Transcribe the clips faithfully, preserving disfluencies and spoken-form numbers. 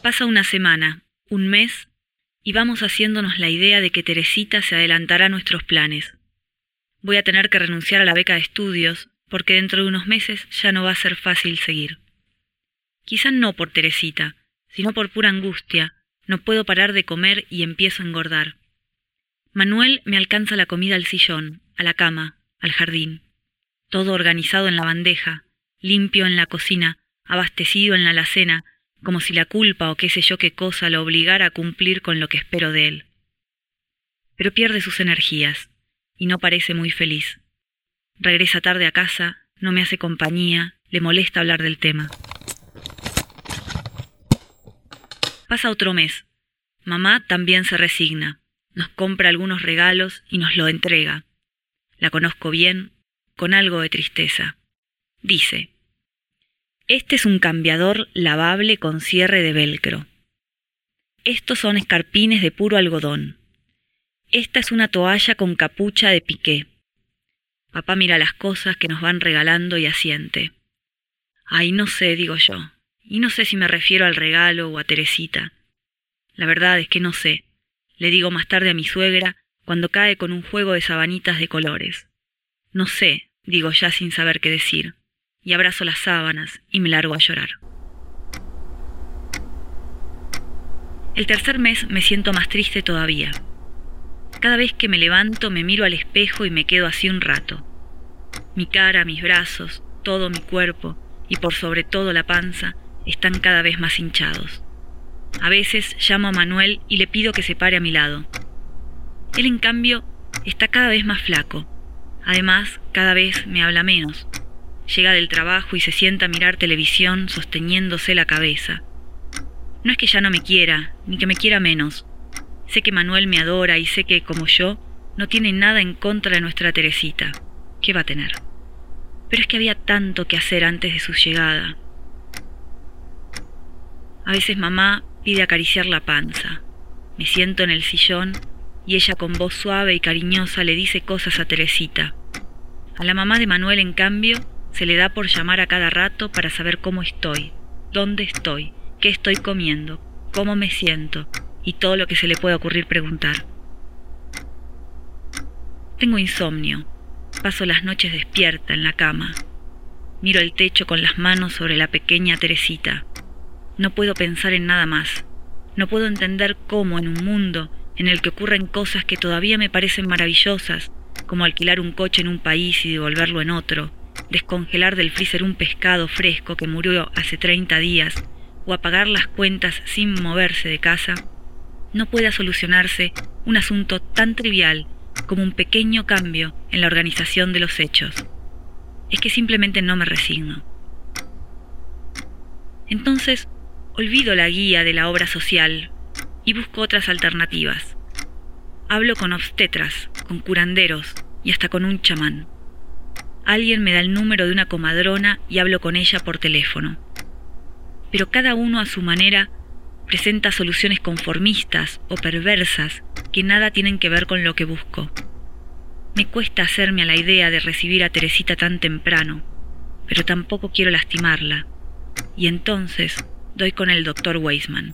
Pasa una semana, un mes, y vamos haciéndonos la idea de que Teresita se adelantará a nuestros planes. Voy a tener que renunciar a la beca de estudios, porque dentro de unos meses ya no va a ser fácil seguir. Quizá no por Teresita, sino por pura angustia. No puedo parar de comer y empiezo a engordar. Manuel me alcanza la comida al sillón, a la cama, al jardín. Todo organizado en la bandeja, limpio en la cocina, abastecido en la alacena, como si la culpa o qué sé yo qué cosa lo obligara a cumplir con lo que espero de él. Pero pierde sus energías, y no parece muy feliz. Regresa tarde a casa, no me hace compañía, le molesta hablar del tema. Pasa otro mes. Mamá también se resigna, nos compra algunos regalos y nos lo entrega. La conozco bien, con algo de tristeza. Dice: este es un cambiador lavable con cierre de velcro. Estos son escarpines de puro algodón. Esta es una toalla con capucha de piqué. Papá mira las cosas que nos van regalando y asiente. Ay, no sé, digo yo, y no sé si me refiero al regalo o a Teresita. La verdad es que no sé. Le digo más tarde a mi suegra cuando cae con un juego de sabanitas de colores. No sé, digo ya sin saber qué decir. Y abrazo las sábanas y me largo a llorar. El tercer mes me siento más triste todavía. Cada vez que me levanto me miro al espejo y me quedo así un rato. Mi cara, mis brazos, todo mi cuerpo y por sobre todo la panza están cada vez más hinchados. A veces llamo a Manuel y le pido que se pare a mi lado. Él, en cambio, está cada vez más flaco. Además, cada vez me habla menos. Llega del trabajo y se sienta a mirar televisión sosteniéndose la cabeza. No es que ya no me quiera, ni que me quiera menos. Sé que Manuel me adora y sé que, como yo, no tiene nada en contra de nuestra Teresita. ¿Qué va a tener? Pero es que había tanto que hacer antes de su llegada. A veces mamá pide acariciar la panza. Me siento en el sillón y ella con voz suave y cariñosa le dice cosas a Teresita. A la mamá de Manuel, en cambio, se le da por llamar a cada rato para saber cómo estoy, dónde estoy, qué estoy comiendo, cómo me siento y todo lo que se le pueda ocurrir preguntar. Tengo insomnio. Paso las noches despierta en la cama. Miro el techo con las manos sobre la pequeña Teresita. No puedo pensar en nada más. No puedo entender cómo en un mundo en el que ocurren cosas que todavía me parecen maravillosas, como alquilar un coche en un país y devolverlo en otro, descongelar del freezer un pescado fresco que murió hace treinta días, o apagar las cuentas sin moverse de casa, no pueda solucionarse un asunto tan trivial como un pequeño cambio en la organización de los hechos. Es que simplemente no me resigno. Entonces, olvido la guía de la obra social y busco otras alternativas. Hablo con obstetras, con curanderos y hasta con un chamán. Alguien me da el número de una comadrona y hablo con ella por teléfono. Pero cada uno a su manera presenta soluciones conformistas o perversas que nada tienen que ver con lo que busco. Me cuesta hacerme a la idea de recibir a Teresita tan temprano, pero tampoco quiero lastimarla, y entonces doy con el doctor Weisman.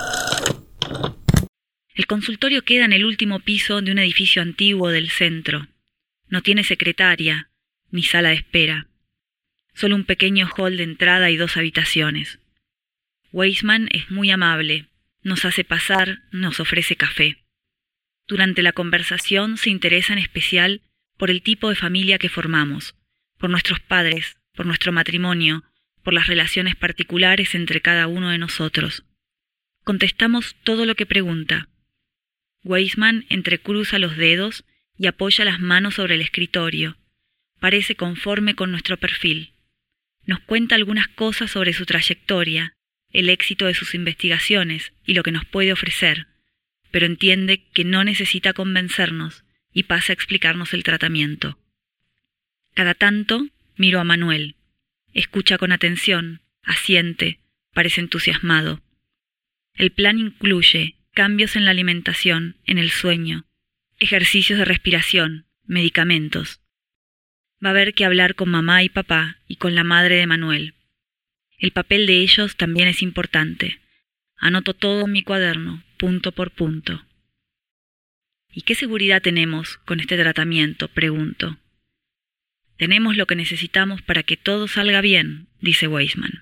El consultorio queda en el último piso de un edificio antiguo del centro. No tiene secretaria ni sala de espera, solo un pequeño hall de entrada y dos habitaciones. Weisman es muy amable, nos hace pasar, nos ofrece café. Durante la conversación se interesa en especial por el tipo de familia que formamos, por nuestros padres, por nuestro matrimonio, por las relaciones particulares entre cada uno de nosotros. Contestamos todo lo que pregunta. Weisman entrecruza los dedos y apoya las manos sobre el escritorio. Parece conforme con nuestro perfil. Nos cuenta algunas cosas sobre su trayectoria, el éxito de sus investigaciones y lo que nos puede ofrecer, pero entiende que no necesita convencernos y pasa a explicarnos el tratamiento. Cada tanto miro a Manuel. Escucha con atención, asiente, parece entusiasmado. El plan incluye cambios en la alimentación, en el sueño, ejercicios de respiración, medicamentos. Va a haber que hablar con mamá y papá y con la madre de Manuel. El papel de ellos también es importante. Anoto todo en mi cuaderno, punto por punto. ¿Y qué seguridad tenemos con este tratamiento?, pregunto. Tenemos lo que necesitamos para que todo salga bien, dice Weisman.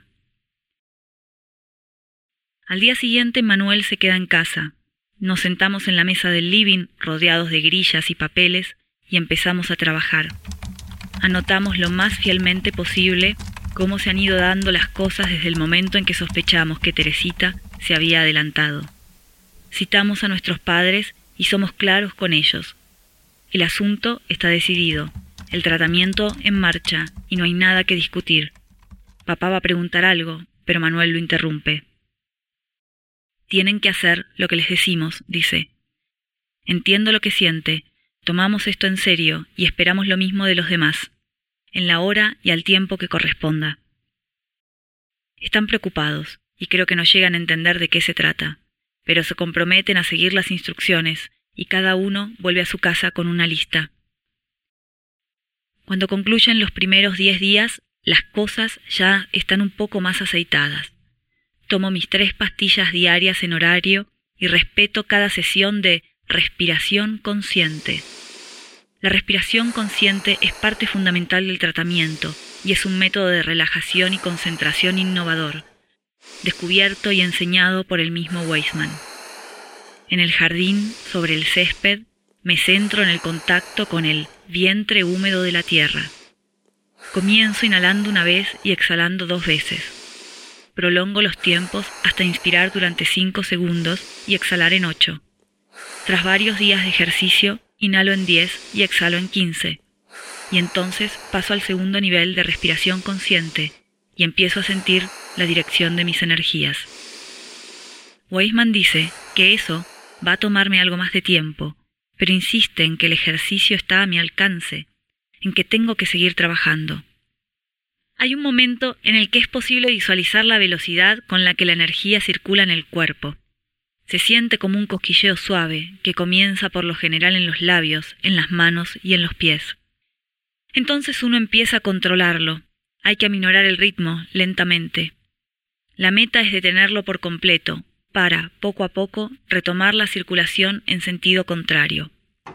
Al día siguiente Manuel se queda en casa. Nos sentamos en la mesa del living, rodeados de grillas y papeles, y empezamos a trabajar. Anotamos lo más fielmente posible cómo se han ido dando las cosas desde el momento en que sospechamos que Teresita se había adelantado. Citamos a nuestros padres y somos claros con ellos. El asunto está decidido, el tratamiento en marcha y no hay nada que discutir. Papá va a preguntar algo, pero Manuel lo interrumpe. Tienen que hacer lo que les decimos, dice. Entiendo lo que siente, tomamos esto en serio y esperamos lo mismo de los demás, en la hora y al tiempo que corresponda. Están preocupados y creo que no llegan a entender de qué se trata, pero se comprometen a seguir las instrucciones y cada uno vuelve a su casa con una lista. Cuando concluyen los primeros diez días, las cosas ya están un poco más aceitadas. Tomo mis tres pastillas diarias en horario y respeto cada sesión de respiración consciente. La respiración consciente es parte fundamental del tratamiento y es un método de relajación y concentración innovador, descubierto y enseñado por el mismo Weisman. En el jardín, sobre el césped, me centro en el contacto con el vientre húmedo de la tierra. Comienzo inhalando una vez y exhalando dos veces. Prolongo los tiempos hasta inspirar durante cinco segundos y exhalar en ocho. Tras varios días de ejercicio, inhalo en diez y exhalo en quince. Y entonces paso al segundo nivel de respiración consciente y empiezo a sentir la dirección de mis energías. Weisman dice que eso va a tomarme algo más de tiempo, pero insiste en que el ejercicio está a mi alcance, en que tengo que seguir trabajando. Hay un momento en el que es posible visualizar la velocidad con la que la energía circula en el cuerpo. Se siente como un cosquilleo suave que comienza por lo general en los labios, en las manos y en los pies. Entonces uno empieza a controlarlo. Hay que aminorar el ritmo lentamente. La meta es detenerlo por completo, para, poco a poco, retomar la circulación en sentido contrario.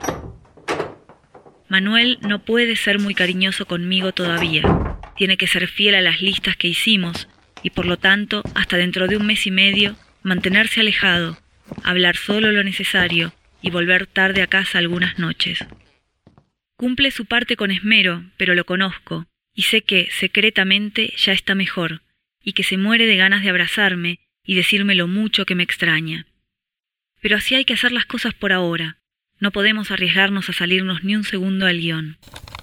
Manuel no puede ser muy cariñoso conmigo todavía. Tiene que ser fiel a las listas que hicimos y, por lo tanto, hasta dentro de un mes y medio, mantenerse alejado, hablar solo lo necesario y volver tarde a casa algunas noches. Cumple su parte con esmero, pero lo conozco, y sé que, secretamente, ya está mejor, y que se muere de ganas de abrazarme y decirme lo mucho que me extraña. Pero así hay que hacer las cosas por ahora. No podemos arriesgarnos a salirnos ni un segundo del guión.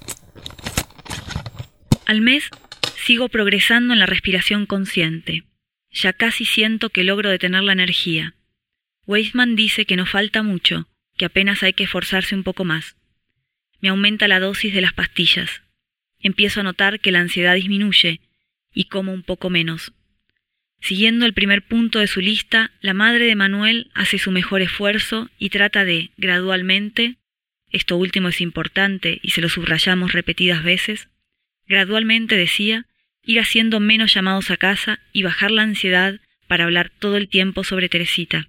Al mes, sigo progresando en la respiración consciente. Ya casi siento que logro detener la energía. Weisman dice que no falta mucho, que apenas hay que esforzarse un poco más. Me aumenta la dosis de las pastillas. Empiezo a notar que la ansiedad disminuye y como un poco menos. Siguiendo el primer punto de su lista, la madre de Manuel hace su mejor esfuerzo y trata de, gradualmente, esto último es importante y se lo subrayamos repetidas veces, gradualmente, decía, ir haciendo menos llamados a casa y bajar la ansiedad para hablar todo el tiempo sobre Teresita.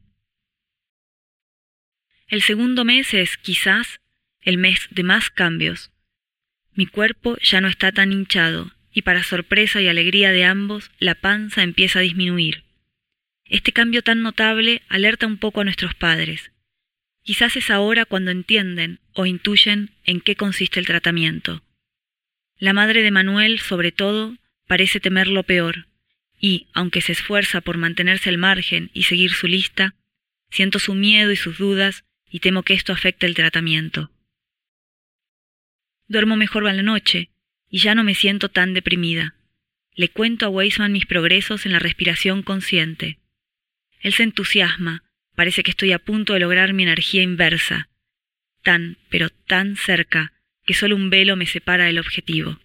El segundo mes es, quizás, el mes de más cambios. Mi cuerpo ya no está tan hinchado y, para sorpresa y alegría de ambos, la panza empieza a disminuir. Este cambio tan notable alerta un poco a nuestros padres. Quizás es ahora cuando entienden o intuyen en qué consiste el tratamiento. La madre de Manuel, sobre todo, parece temer lo peor, y, aunque se esfuerza por mantenerse al margen y seguir su lista, siento su miedo y sus dudas y temo que esto afecte el tratamiento. Duermo mejor a la noche y ya no me siento tan deprimida. Le cuento a Weisman mis progresos en la respiración consciente. Él se entusiasma, parece que estoy a punto de lograr mi energía inversa, tan, pero tan cerca, que solo un velo me separa del objetivo.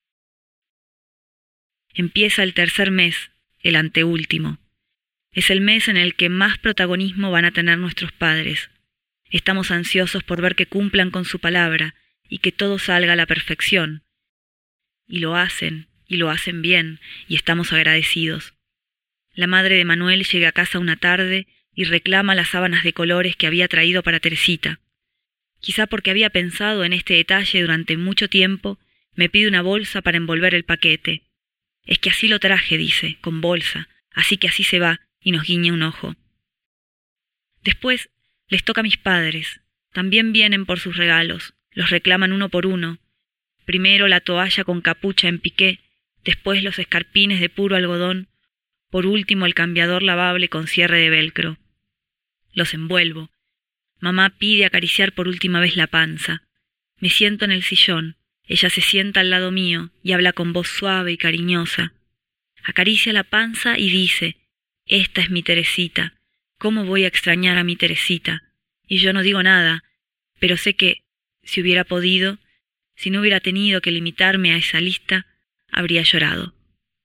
Empieza el tercer mes, el anteúltimo. Es el mes en el que más protagonismo van a tener nuestros padres. Estamos ansiosos por ver que cumplan con su palabra y que todo salga a la perfección. Y lo hacen, y lo hacen bien, y estamos agradecidos. La madre de Manuel llega a casa una tarde y reclama las sábanas de colores que había traído para Teresita. Quizá porque había pensado en este detalle durante mucho tiempo, me pide una bolsa para envolver el paquete. Es que así lo traje, dice, con bolsa, así que así se va, y nos guiña un ojo. Después les toca a mis padres. También vienen por sus regalos, los reclaman uno por uno. Primero la toalla con capucha en piqué, después los escarpines de puro algodón, por último el cambiador lavable con cierre de velcro. Los envuelvo. Mamá pide acariciar por última vez la panza. Me siento en el sillón. Ella se sienta al lado mío y habla con voz suave y cariñosa. Acaricia la panza y dice, «Esta es mi Teresita. ¿Cómo voy a extrañar a mi Teresita?» Y yo no digo nada, pero sé que, si hubiera podido, si no hubiera tenido que limitarme a esa lista, habría llorado.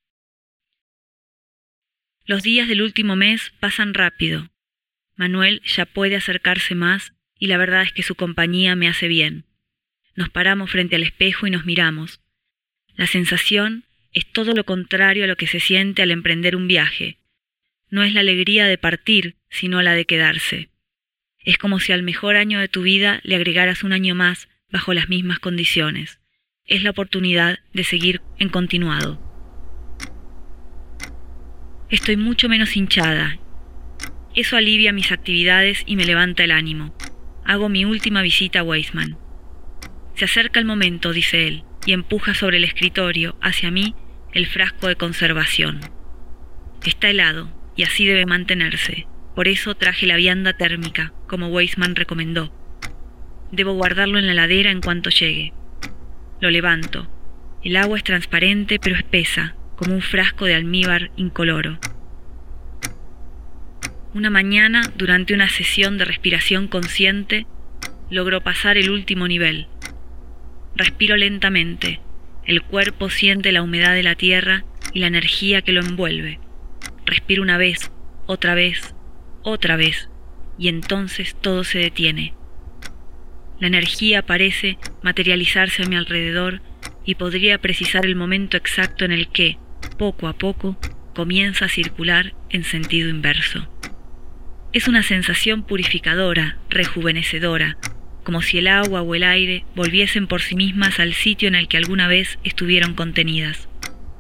Los días del último mes pasan rápido. Manuel ya puede acercarse más y la verdad es que su compañía me hace bien. Nos paramos frente al espejo y nos miramos. La sensación es todo lo contrario a lo que se siente al emprender un viaje. No es la alegría de partir, sino la de quedarse. Es como si al mejor año de tu vida le agregaras un año más bajo las mismas condiciones. Es la oportunidad de seguir en continuado. Estoy mucho menos hinchada. Eso alivia mis actividades y me levanta el ánimo. Hago mi última visita a Weissman. Se acerca el momento, dice él, y empuja sobre el escritorio, hacia mí, el frasco de conservación. Está helado, y así debe mantenerse. Por eso traje la vianda térmica, como Weissman recomendó. Debo guardarlo en la heladera en cuanto llegue. Lo levanto. El agua es transparente pero espesa, como un frasco de almíbar incoloro. Una mañana, durante una sesión de respiración consciente, logro pasar el último nivel. Respiro lentamente. El cuerpo siente la humedad de la tierra y la energía que lo envuelve. Respiro una vez, otra vez, otra vez, y entonces todo se detiene. La energía parece materializarse a mi alrededor y podría precisar el momento exacto en el que, poco a poco, comienza a circular en sentido inverso. Es una sensación purificadora, rejuvenecedora, como si el agua o el aire volviesen por sí mismas al sitio en el que alguna vez estuvieron contenidas.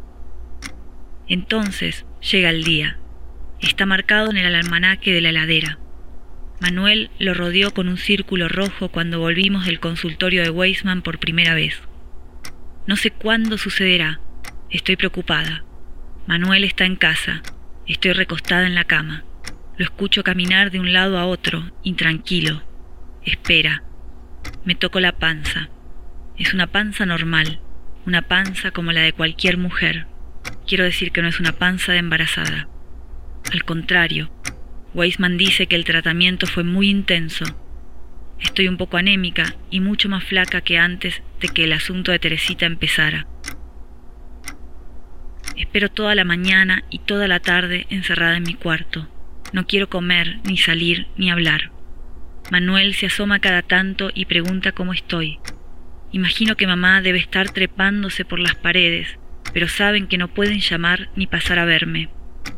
Entonces llega el día. Está marcado en el almanaque de la heladera. Manuel lo rodeó con un círculo rojo cuando volvimos del consultorio de Weissman por primera vez. No sé cuándo sucederá. Estoy preocupada. Manuel está en casa. Estoy recostada en la cama. Lo escucho caminar de un lado a otro, intranquilo. Espera. Me toco la panza. Es una panza normal, una panza como la de cualquier mujer. Quiero decir que no es una panza de embarazada. Al contrario, Weissman dice que el tratamiento fue muy intenso. Estoy un poco anémica y mucho más flaca que antes de que el asunto de Teresita empezara. Espero toda la mañana y toda la tarde encerrada en mi cuarto. No quiero comer, ni salir, ni hablar. Manuel se asoma cada tanto y pregunta cómo estoy. Imagino que mamá debe estar trepándose por las paredes, pero saben que no pueden llamar ni pasar a verme.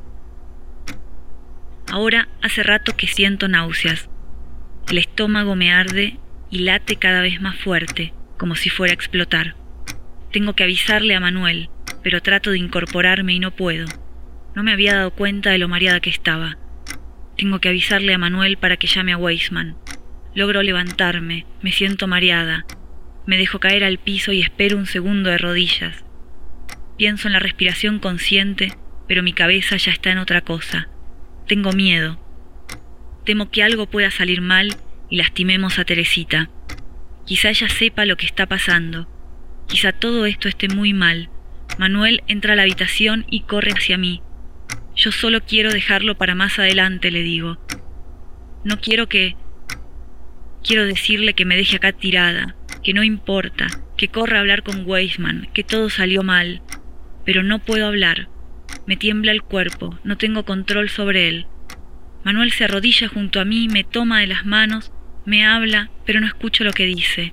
Ahora hace rato que siento náuseas. El estómago me arde y late cada vez más fuerte, como si fuera a explotar. Tengo que avisarle a Manuel, pero trato de incorporarme y no puedo. No me había dado cuenta de lo mareada que estaba. Tengo que avisarle a Manuel para que llame a Weissman. Logro levantarme, me siento mareada. Me dejo caer al piso y espero un segundo de rodillas. Pienso en la respiración consciente, pero mi cabeza ya está en otra cosa. Tengo miedo. Temo que algo pueda salir mal y lastimemos a Teresita. Quizá ella sepa lo que está pasando. Quizá todo esto esté muy mal. Manuel entra a la habitación y corre hacia mí. Yo solo quiero dejarlo para más adelante, le digo. No quiero que... Quiero decirle que me deje acá tirada, que no importa, que corra a hablar con Weissman, que todo salió mal. Pero no puedo hablar. Me tiembla el cuerpo, no tengo control sobre él. Manuel se arrodilla junto a mí, me toma de las manos, me habla, pero no escucho lo que dice.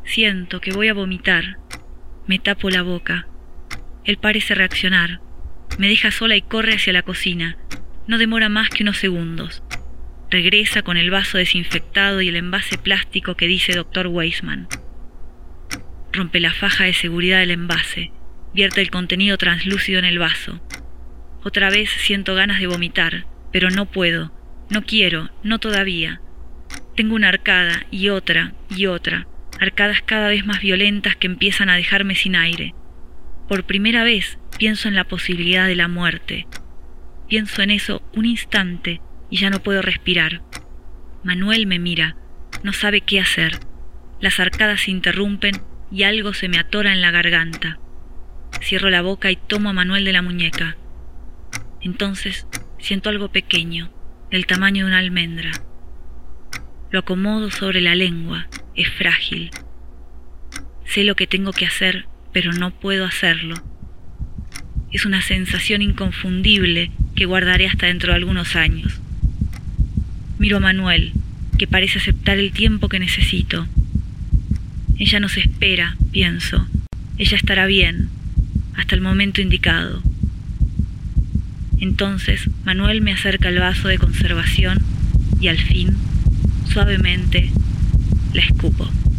Siento que voy a vomitar. Me tapo la boca. Él parece reaccionar. Me deja sola y corre hacia la cocina. No demora más que unos segundos. Regresa con el vaso desinfectado y el envase plástico que dice doctor Weissman. Rompe la faja de seguridad del envase. Vierte el contenido translúcido en el vaso. Otra vez siento ganas de vomitar, pero no puedo, no quiero, no todavía. Tengo una arcada y otra y otra, arcadas cada vez más violentas que empiezan a dejarme sin aire. Por primera vez pienso en la posibilidad de la muerte. Pienso en eso un instante y ya no puedo respirar. Manuel me mira, no sabe qué hacer. Las arcadas se interrumpen y algo se me atora en la garganta. Cierro la boca y tomo a Manuel de la muñeca. Entonces siento algo pequeño, del tamaño de una almendra. Lo acomodo sobre la lengua, es frágil. Sé lo que tengo que hacer, pero no puedo hacerlo. Es una sensación inconfundible que guardaré hasta dentro de algunos años. Miro a Manuel, que parece aceptar el tiempo que necesito. Ella nos espera, pienso. Ella estará bien, hasta el momento indicado. Entonces Manuel me acerca el vaso de conservación y al fin, suavemente, la escupo.